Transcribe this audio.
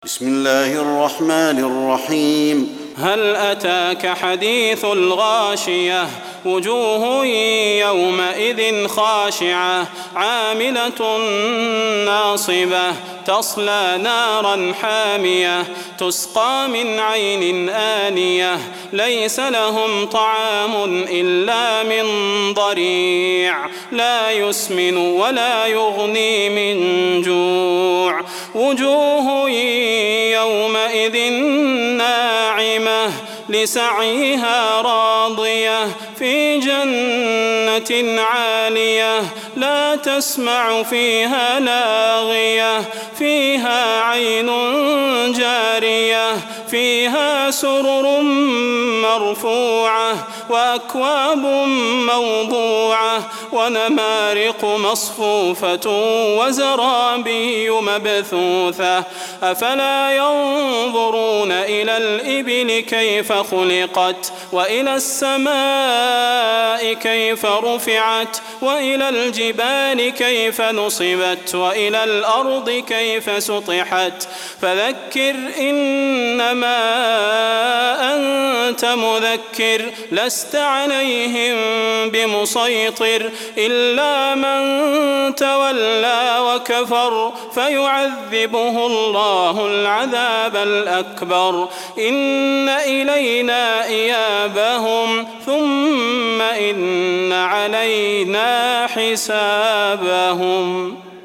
بسم الله الرحمن الرحيم. هل أتاك حديث الغاشية وجوه يومئذ خاشعة عاملة ناصبة تصلى نارا حامية تسقى من عين آنية ليس لهم طعام إلا من ضريع لا يسمن ولا يغني من جوع وجوه يومئذ ناعمة لسعيها راضية في جنة عالية لا تسمع فيها لاغية فيها عين جارية فيها سرر مرفوعة وأكواب موضوعة ونمارق مصفوفة وزرابي مبثوثة أفلا ينظرون إلى الإبل كيف خلقت وإلى السماء كيف رفعت وإلى الجبال كيف نصبت وإلى الأرض كيف سطحت فذكر إنما أنت مذكر لست عليهم بمسيطر إلا من تولى وكفر فيعذبه الله العذاب الأكبر إن إلينا إيابهم ثم إن علينا حسابهم.